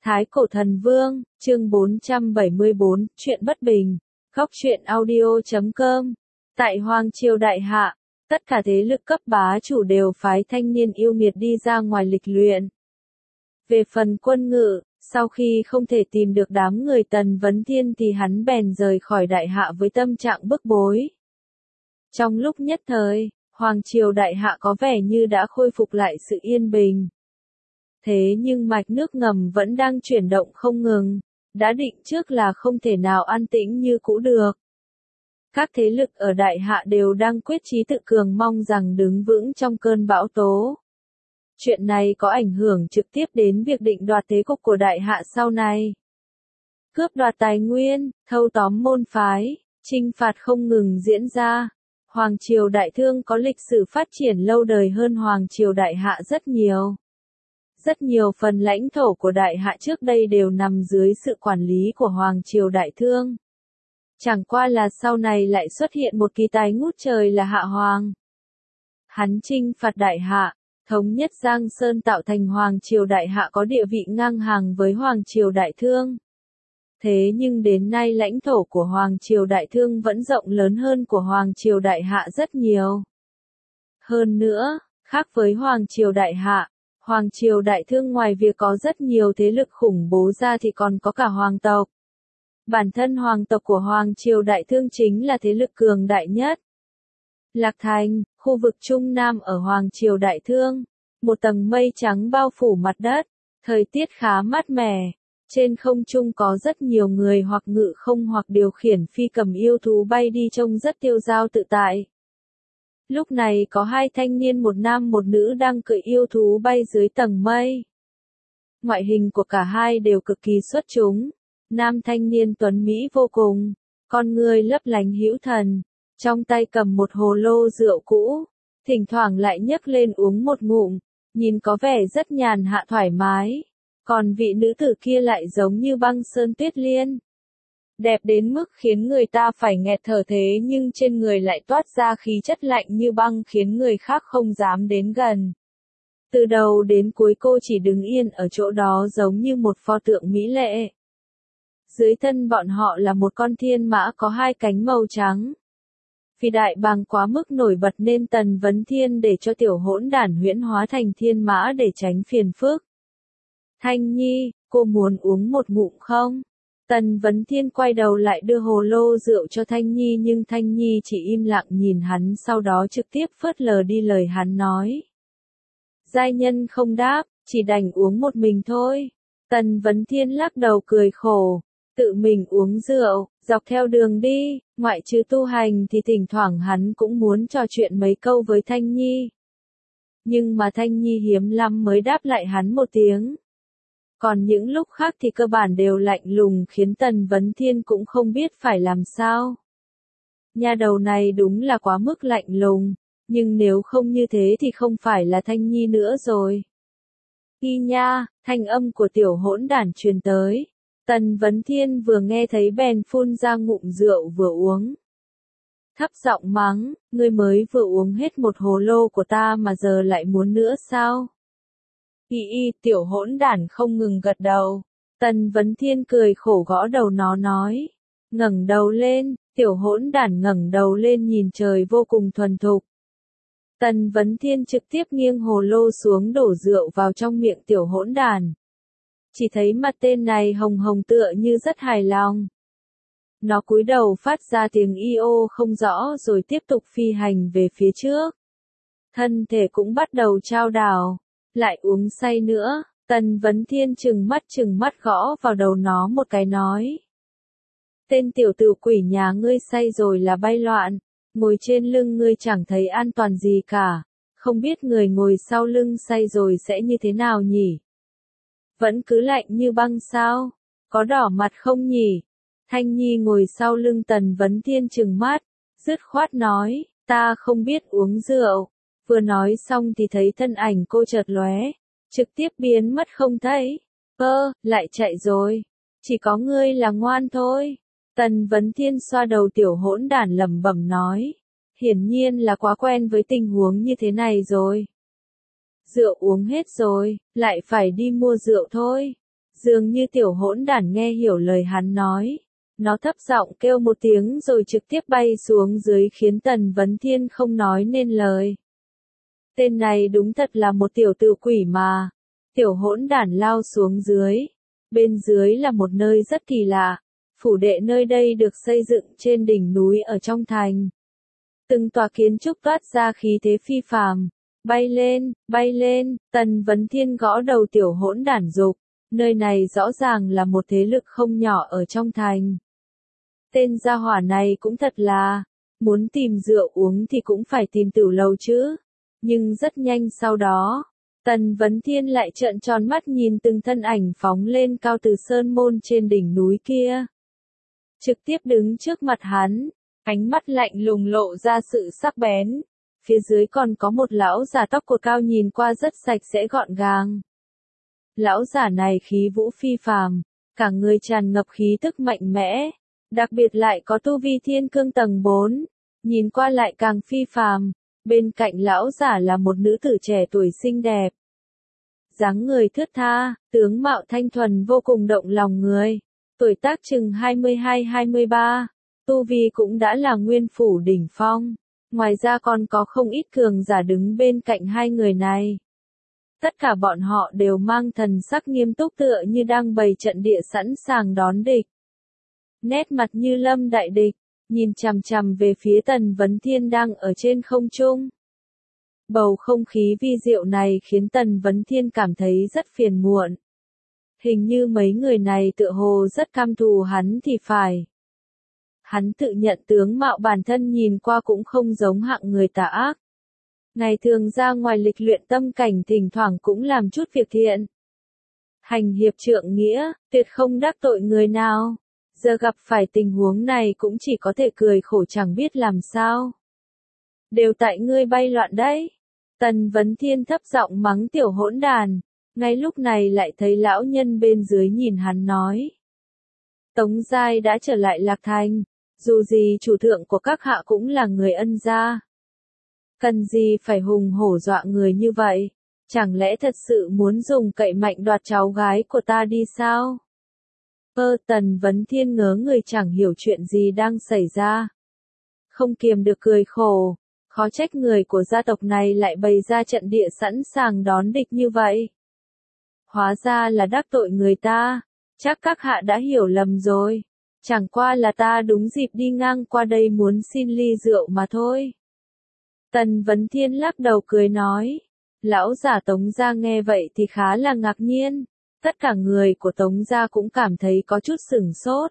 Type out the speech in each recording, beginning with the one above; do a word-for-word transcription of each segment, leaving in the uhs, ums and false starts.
Thái Cổ Thần Vương, chương bốn trăm bảy mươi bốn, Chuyện bất bình, góc truyện audio chấm com. Tại Hoàng Triều Đại Hạ, tất cả thế lực cấp bá chủ đều phái thanh niên yêu nghiệt đi ra ngoài lịch luyện. Về phần Quân Ngự, sau khi không thể tìm được đám người Tần Vấn Thiên thì hắn bèn rời khỏi Đại Hạ với tâm trạng bức bối. Trong lúc nhất thời, Hoàng Triều Đại Hạ có vẻ như đã khôi phục lại sự yên bình. Thế nhưng mạch nước ngầm vẫn đang chuyển động không ngừng, đã định trước là không thể nào an tĩnh như cũ được. Các thế lực ở Đại Hạ đều đang quyết chí tự cường mong rằng đứng vững trong cơn bão tố. Chuyện này có ảnh hưởng trực tiếp đến việc định đoạt thế cục của Đại Hạ sau này. Cướp đoạt tài nguyên, thâu tóm môn phái, chinh phạt không ngừng diễn ra. Hoàng Triều Đại Thương có lịch sử phát triển lâu đời hơn Hoàng Triều Đại Hạ rất nhiều. Rất nhiều phần lãnh thổ của Đại Hạ trước đây đều nằm dưới sự quản lý của Hoàng Triều Đại Thương. Chẳng qua là sau này lại xuất hiện một kỳ tài ngút trời là Hạ Hoàng. Hắn chinh phạt Đại Hạ, thống nhất Giang Sơn tạo thành Hoàng Triều Đại Hạ có địa vị ngang hàng với Hoàng Triều Đại Thương. Thế nhưng đến nay lãnh thổ của Hoàng Triều Đại Thương vẫn rộng lớn hơn của Hoàng Triều Đại Hạ rất nhiều. Hơn nữa, khác với Hoàng Triều Đại Hạ, Hoàng Triều Đại Thương ngoài việc có rất nhiều thế lực khủng bố ra thì còn có cả hoàng tộc. Bản thân hoàng tộc của Hoàng Triều Đại Thương chính là thế lực cường đại nhất. Lạc Thành, khu vực Trung Nam ở Hoàng Triều Đại Thương, một tầng mây trắng bao phủ mặt đất, thời tiết khá mát mẻ, trên không trung có rất nhiều người hoặc ngự không hoặc điều khiển phi cầm yêu thú bay đi trông rất tiêu dao tự tại. Lúc này có hai thanh niên một nam một nữ đang cưỡi yêu thú bay dưới tầng mây. Ngoại hình của cả hai đều cực kỳ xuất chúng. Nam thanh niên tuấn mỹ vô cùng, con người lấp lánh hữu thần, trong tay cầm một hồ lô rượu cũ, thỉnh thoảng lại nhấc lên uống một ngụm, nhìn có vẻ rất nhàn hạ thoải mái. Còn vị nữ tử kia lại giống như băng sơn tuyết liên. Đẹp đến mức khiến người ta phải nghẹt thở thế nhưng trên người lại toát ra khí chất lạnh như băng khiến người khác không dám đến gần. Từ đầu đến cuối cô chỉ đứng yên ở chỗ đó giống như một pho tượng mỹ lệ. Dưới thân bọn họ là một con thiên mã có hai cánh màu trắng. Vì đại bàng quá mức nổi bật nên Tần Vấn Thiên để cho tiểu hỗn đản huyễn hóa thành thiên mã để tránh phiền phức. Thanh Nhi, cô muốn uống một ngụm không? Tần Vấn Thiên quay đầu lại đưa hồ lô rượu cho Thanh Nhi nhưng Thanh Nhi chỉ im lặng nhìn hắn sau đó trực tiếp phớt lờ đi lời hắn nói. Giai nhân không đáp, chỉ đành uống một mình thôi. Tần Vấn Thiên lắc đầu cười khổ, tự mình uống rượu, dọc theo đường đi, ngoại trừ tu hành thì thỉnh thoảng hắn cũng muốn trò chuyện mấy câu với Thanh Nhi. Nhưng mà Thanh Nhi hiếm lắm mới đáp lại hắn một tiếng. Còn những lúc khác thì cơ bản đều lạnh lùng khiến Tần Vấn Thiên cũng không biết phải làm sao. Nha đầu này đúng là quá mức lạnh lùng, nhưng nếu không như thế thì không phải là Thanh Nhi nữa rồi. Y nha, thanh âm của tiểu hỗn đản truyền tới. Tần Vấn Thiên vừa nghe thấy bèn phun ra ngụm rượu vừa uống. Thấp giọng mắng, ngươi mới vừa uống hết một hồ lô của ta mà giờ lại muốn nữa sao? Y y, tiểu hỗn đản không ngừng gật đầu. Tần Vấn Thiên cười khổ gõ đầu nó nói. Ngẩng đầu lên, tiểu hỗn đản ngẩng đầu lên nhìn trời vô cùng thuần thục. Tần Vấn Thiên trực tiếp nghiêng hồ lô xuống đổ rượu vào trong miệng tiểu hỗn đản. Chỉ thấy mặt tên này hồng hồng tựa như rất hài lòng. Nó cúi đầu phát ra tiếng y ô không rõ rồi tiếp tục phi hành về phía trước. Thân thể cũng bắt đầu chao đảo. Lại uống say nữa, Tần Vấn Thiên trừng mắt trừng mắt gõ vào đầu nó một cái nói. Tên tiểu tử quỷ nhà ngươi say rồi là bay loạn, ngồi trên lưng ngươi chẳng thấy an toàn gì cả, không biết người ngồi sau lưng say rồi sẽ như thế nào nhỉ? Vẫn cứ lạnh như băng sao? Có đỏ mặt không nhỉ? Thanh Nhi ngồi sau lưng Tần Vấn Thiên trừng mắt, dứt khoát nói, ta không biết uống rượu. Vừa nói xong thì thấy thân ảnh cô chợt lóe, trực tiếp biến mất không thấy. Ơ, lại chạy rồi. Chỉ có ngươi là ngoan thôi. Tần Vấn Thiên xoa đầu tiểu hỗn đản lẩm bẩm nói. Hiển nhiên là quá quen với tình huống như thế này rồi. Rượu uống hết rồi, lại phải đi mua rượu thôi. Dường như tiểu hỗn đản nghe hiểu lời hắn nói. Nó thấp giọng kêu một tiếng rồi trực tiếp bay xuống dưới khiến Tần Vấn Thiên không nói nên lời. Tên này đúng thật là một tiểu tự quỷ mà. Tiểu hỗn đản lao xuống dưới. Bên dưới là một nơi rất kỳ lạ. Phủ đệ nơi đây được xây dựng trên đỉnh núi ở trong thành. Từng tòa kiến trúc toát ra khí thế phi phàm. Bay lên, bay lên, Tần Vấn Thiên gõ đầu tiểu hỗn đản dục. Nơi này rõ ràng là một thế lực không nhỏ ở trong thành. Tên gia hỏa này cũng thật là, muốn tìm rượu uống thì cũng phải tìm tửu lầu chứ. Nhưng rất nhanh sau đó, Tần Vấn Thiên lại trợn tròn mắt nhìn từng thân ảnh phóng lên cao từ sơn môn trên đỉnh núi kia. Trực tiếp đứng trước mặt hắn, ánh mắt lạnh lùng lộ ra sự sắc bén. Phía dưới còn có một lão già tóc cột cao nhìn qua rất sạch sẽ gọn gàng. Lão giả này khí vũ phi phàm, cả người tràn ngập khí tức mạnh mẽ, đặc biệt lại có tu vi thiên cương tầng bốn, nhìn qua lại càng phi phàm. Bên cạnh lão giả là một nữ tử trẻ tuổi xinh đẹp. Dáng người thướt tha, tướng mạo thanh thuần vô cùng động lòng người, tuổi tác chừng hai mươi hai hai mươi ba, tu vi cũng đã là nguyên phủ đỉnh phong. Ngoài ra còn có không ít cường giả đứng bên cạnh hai người này. Tất cả bọn họ đều mang thần sắc nghiêm túc tựa như đang bày trận địa sẵn sàng đón địch. Nét mặt như lâm đại địch, nhìn chằm chằm về phía Tần Vấn Thiên đang ở trên không trung. Bầu không khí vi diệu này khiến Tần Vấn Thiên cảm thấy rất phiền muộn. Hình như mấy người này tựa hồ rất căm thù hắn thì phải. Hắn tự nhận tướng mạo bản thân nhìn qua cũng không giống hạng người tà ác. Ngày thường ra ngoài lịch luyện tâm cảnh thỉnh thoảng cũng làm chút việc thiện. Hành hiệp trượng nghĩa, tuyệt không đắc tội người nào. Giờ gặp phải tình huống này cũng chỉ có thể cười khổ chẳng biết làm sao. Đều tại ngươi bay loạn đấy. Tần Vấn Thiên thấp giọng mắng tiểu hỗn đàn. Ngay lúc này lại thấy lão nhân bên dưới nhìn hắn nói. Tống Giai đã trở lại Lạc Thành. Dù gì chủ thượng của các hạ cũng là người ân gia. Cần gì phải hùng hổ dọa người như vậy? Chẳng lẽ thật sự muốn dùng cậy mạnh đoạt cháu gái của ta đi sao? Ơ Tần Vấn Thiên ngớ người chẳng hiểu chuyện gì đang xảy ra. Không kiềm được cười khổ, khó trách người của gia tộc này lại bày ra trận địa sẵn sàng đón địch như vậy. Hóa ra là đắc tội người ta, chắc các hạ đã hiểu lầm rồi. Chẳng qua là ta đúng dịp đi ngang qua đây muốn xin ly rượu mà thôi. Tần Vấn Thiên lắc đầu cười nói. Lão giả Tống gia nghe vậy thì khá là ngạc nhiên. Tất cả người của Tống gia cũng cảm thấy có chút sửng sốt.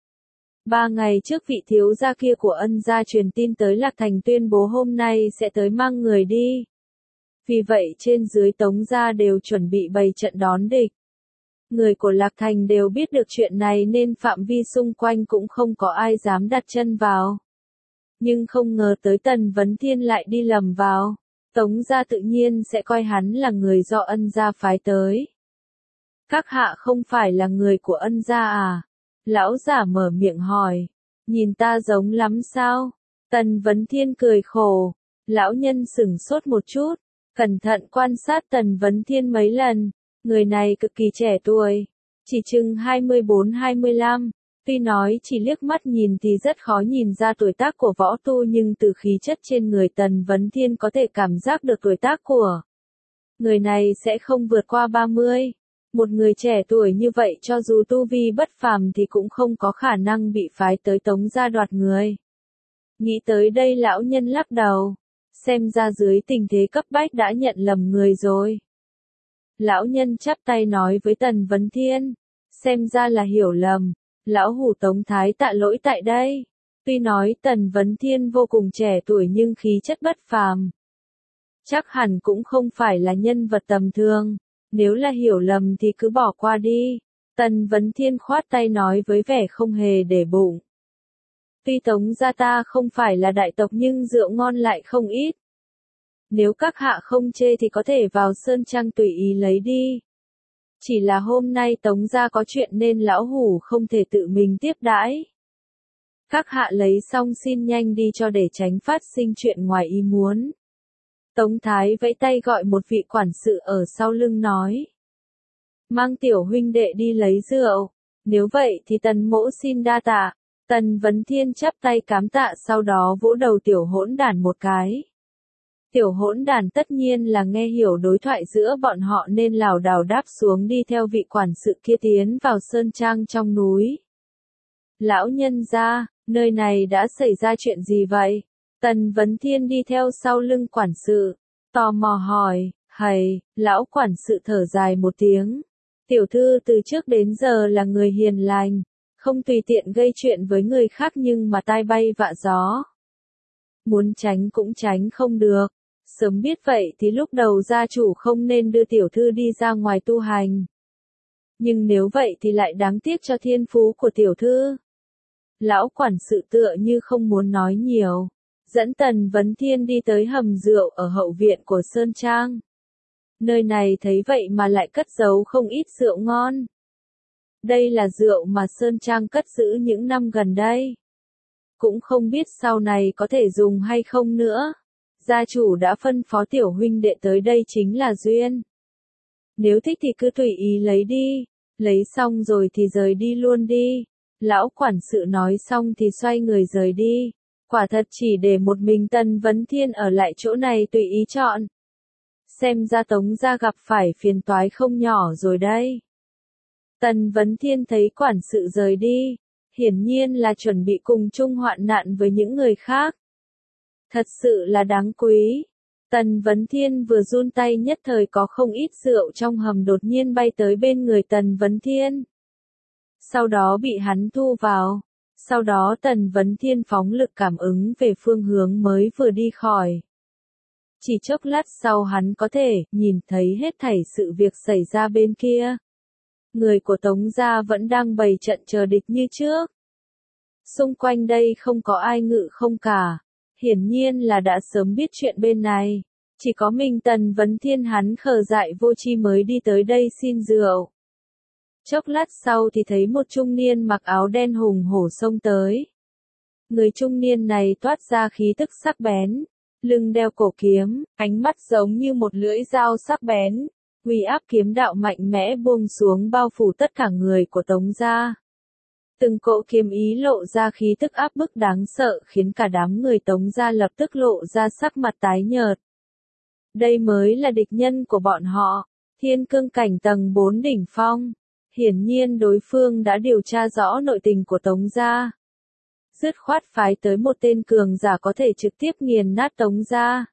Ba ngày trước vị thiếu gia kia của ân gia truyền tin tới Lạc Thành tuyên bố hôm nay sẽ tới mang người đi. Vì vậy trên dưới Tống gia đều chuẩn bị bày trận đón địch. Người của Lạc Thành đều biết được chuyện này nên phạm vi xung quanh cũng không có ai dám đặt chân vào. Nhưng không ngờ tới Tần Vấn Thiên lại đi lầm vào. Tống gia tự nhiên sẽ coi hắn là người do ân gia phái tới. Các hạ không phải là người của ân gia à? Lão giả mở miệng hỏi. Nhìn ta giống lắm sao? Tần Vấn Thiên cười khổ. Lão nhân sửng sốt một chút. Cẩn thận quan sát Tần Vấn Thiên mấy lần. Người này cực kỳ trẻ tuổi. Chỉ chừng hai mươi bốn hai mươi lăm. Tuy nói chỉ liếc mắt nhìn thì rất khó nhìn ra tuổi tác của võ tu nhưng từ khí chất trên người Tần Vấn Thiên có thể cảm giác được tuổi tác của người này sẽ không vượt qua ba mươi. Một người trẻ tuổi như vậy cho dù tu vi bất phàm thì cũng không có khả năng bị phái tới Tống gia đoạt người. Nghĩ tới đây lão nhân lắc đầu. Xem ra dưới tình thế cấp bách đã nhận lầm người rồi. Lão nhân chắp tay nói với Tần Vấn Thiên. Xem ra là hiểu lầm. Lão hủ Tống Thái tạ lỗi tại đây. Tuy nói Tần Vấn Thiên vô cùng trẻ tuổi nhưng khí chất bất phàm. Chắc hẳn cũng không phải là nhân vật tầm thường. Nếu là hiểu lầm thì cứ bỏ qua đi. Tần Vấn Thiên khoát tay nói với vẻ không hề để bụng. Tuy Tống gia ta không phải là đại tộc nhưng rượu ngon lại không ít. Nếu các hạ không chê thì có thể vào sơn trang tùy ý lấy đi. Chỉ là hôm nay Tống gia có chuyện nên lão hủ không thể tự mình tiếp đãi. Các hạ lấy xong xin nhanh đi cho để tránh phát sinh chuyện ngoài ý muốn. Tống Thái vẫy tay gọi một vị quản sự ở sau lưng nói. mang tiểu huynh đệ đi lấy rượu. Nếu vậy thì Tần mỗ xin đa tạ. Tần Vấn Thiên chắp tay cám tạ, sau đó vỗ đầu tiểu hỗn đản một cái. Tiểu hỗn đản tất nhiên là nghe hiểu đối thoại giữa bọn họ nên lảo đảo đáp xuống đi theo vị quản sự kia tiến vào sơn trang trong núi. Lão nhân gia, nơi này đã xảy ra chuyện gì vậy? Tần Vấn Thiên đi theo sau lưng quản sự, tò mò hỏi. Hầy, lão quản sự thở dài một tiếng. Tiểu thư từ trước đến giờ là người hiền lành, không tùy tiện gây chuyện với người khác nhưng mà tai bay vạ gió. Muốn tránh cũng tránh không được. Sớm biết vậy thì lúc đầu gia chủ không nên đưa tiểu thư đi ra ngoài tu hành. Nhưng nếu vậy thì lại đáng tiếc cho thiên phú của tiểu thư. Lão quản sự tựa như không muốn nói nhiều, dẫn Tần Vấn Thiên đi tới hầm rượu ở hậu viện của Sơn Trang. Nơi này thấy vậy mà lại cất giấu không ít rượu ngon. Đây là rượu mà Sơn Trang cất giữ những năm gần đây. Cũng không biết sau này có thể dùng hay không nữa. Gia chủ đã phân phó tiểu huynh đệ tới đây chính là duyên. Nếu thích thì cứ tùy ý lấy đi, lấy xong rồi thì rời đi luôn đi. Lão quản sự nói xong thì xoay người rời đi. Quả thật chỉ để một mình Tần Vấn Thiên ở lại chỗ này tùy ý chọn. Xem ra Tống gia gặp phải phiền toái không nhỏ rồi đây. Tần Vấn Thiên thấy quản sự rời đi, hiển nhiên là chuẩn bị cùng chung hoạn nạn với những người khác. Thật sự là đáng quý. Tần Vấn Thiên vừa run tay nhất thời có không ít rượu trong hầm đột nhiên bay tới bên người Tần Vấn Thiên. Sau đó bị hắn thu vào. Sau đó Tần Vấn Thiên phóng lực cảm ứng về phương hướng mới vừa đi khỏi. Chỉ chốc lát sau hắn có thể nhìn thấy hết thảy sự việc xảy ra bên kia. Người của Tống gia vẫn đang bày trận chờ địch như trước. Xung quanh đây không có ai ngự không cả. Hiển nhiên là đã sớm biết chuyện bên này. Chỉ có mình Tần Vấn Thiên hắn khờ dại vô tri mới đi tới đây xin rượu. Chốc lát sau thì thấy một trung niên mặc áo đen hùng hổ xông tới. Người trung niên này toát ra khí tức sắc bén, lưng đeo cổ kiếm, ánh mắt giống như một lưỡi dao sắc bén, uy áp kiếm đạo mạnh mẽ buông xuống bao phủ tất cả người của Tống gia. Từng cỗ kiếm ý lộ ra khí tức áp bức đáng sợ khiến cả đám người Tống gia lập tức lộ ra sắc mặt tái nhợt. Đây mới là địch nhân của bọn họ, thiên cương cảnh tầng bốn đỉnh phong. Hiển nhiên đối phương đã điều tra rõ nội tình của Tống gia. Dứt khoát phái tới một tên cường giả có thể trực tiếp nghiền nát Tống gia.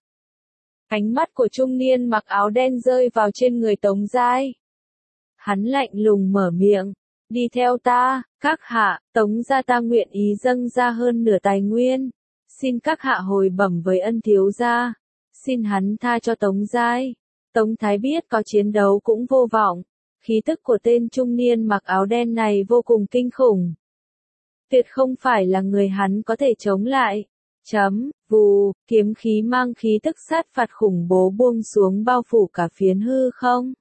Ánh mắt của trung niên mặc áo đen rơi vào trên người Tống Giai. Hắn lạnh lùng mở miệng, đi theo ta, các hạ, Tống gia ta nguyện ý dâng ra hơn nửa tài nguyên. Xin các hạ hồi bẩm với ân thiếu gia, xin hắn tha cho Tống Giai. Tống Thái biết có chiến đấu cũng vô vọng. Khí tức của tên trung niên mặc áo đen này vô cùng kinh khủng. Tuyệt không phải là người hắn có thể chống lại. Chấm, vù, kiếm khí mang khí tức sát phạt khủng bố buông xuống bao phủ cả phiến hư không.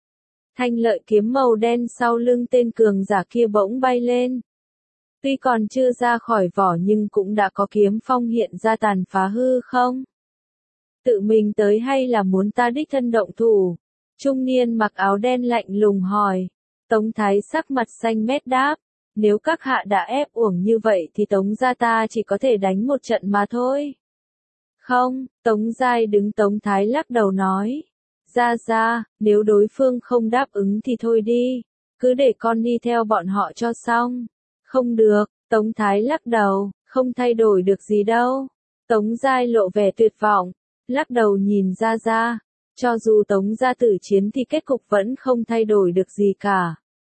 Thanh lợi kiếm màu đen sau lưng tên cường giả kia bỗng bay lên. Tuy còn chưa ra khỏi vỏ nhưng cũng đã có kiếm phong hiện ra tàn phá hư không. Tự mình tới hay là muốn ta đích thân động thủ? Trung niên mặc áo đen lạnh lùng hỏi. Tống Thái sắc mặt xanh mét đáp. Nếu các hạ đã ép uổng như vậy thì Tống gia ta chỉ có thể đánh một trận mà thôi. Không, Tống Giai đứng Tống Thái lắc đầu nói. Ra ra, nếu đối phương không đáp ứng thì thôi đi. Cứ để con đi theo bọn họ cho xong. Không được, Tống Thái lắc đầu, không thay đổi được gì đâu. Tống Giai lộ vẻ tuyệt vọng, lắc đầu nhìn ra ra. Cho dù Tống gia tử chiến thì kết cục vẫn không thay đổi được gì cả.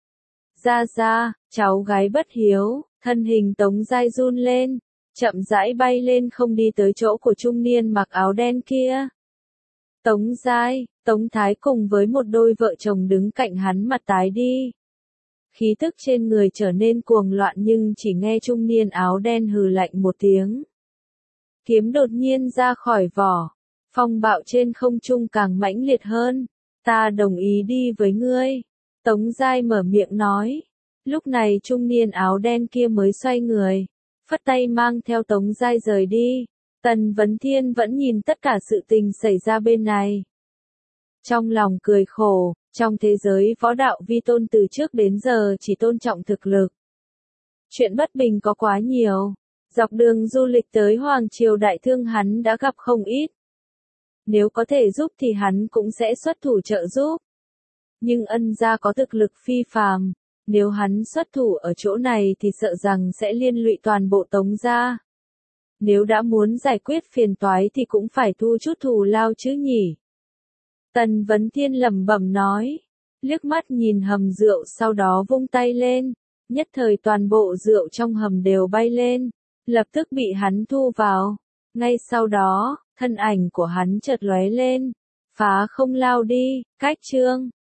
Ra ra, cháu gái bất hiếu, thân hình Tống Giai run lên, chậm rãi bay lên không đi tới chỗ của trung niên mặc áo đen kia. Tống Giai, Tống Thái cùng với một đôi vợ chồng đứng cạnh hắn mặt tái đi. Khí tức trên người trở nên cuồng loạn nhưng chỉ nghe trung niên áo đen hừ lạnh một tiếng. Kiếm đột nhiên ra khỏi vỏ. Phong bạo trên không trung càng mãnh liệt hơn. Ta đồng ý đi với ngươi. Tống Giai mở miệng nói. Lúc này trung niên áo đen kia mới xoay người. Phất tay mang theo Tống Giai rời đi. Tần Vấn Thiên vẫn nhìn tất cả sự tình xảy ra bên này. Trong lòng cười khổ, Trong thế giới võ đạo vi tôn từ trước đến giờ chỉ tôn trọng thực lực. Chuyện bất bình có quá nhiều. Dọc đường du lịch tới Hoàng Triều Đại Thương hắn đã gặp không ít. Nếu có thể giúp thì hắn cũng sẽ xuất thủ trợ giúp. Nhưng ân gia có thực lực phi phàm, nếu hắn xuất thủ ở chỗ này thì sợ rằng sẽ liên lụy toàn bộ Tống gia. Nếu đã muốn giải quyết phiền toái thì cũng phải thu chút thù lao chứ nhỉ. Tần Vấn Thiên lẩm bẩm nói, liếc mắt nhìn hầm rượu sau đó vung tay lên, nhất thời toàn bộ rượu trong hầm đều bay lên, lập tức bị hắn thu vào. Ngay sau đó, thân ảnh của hắn chợt lóe lên, phá không lao đi, cách chương.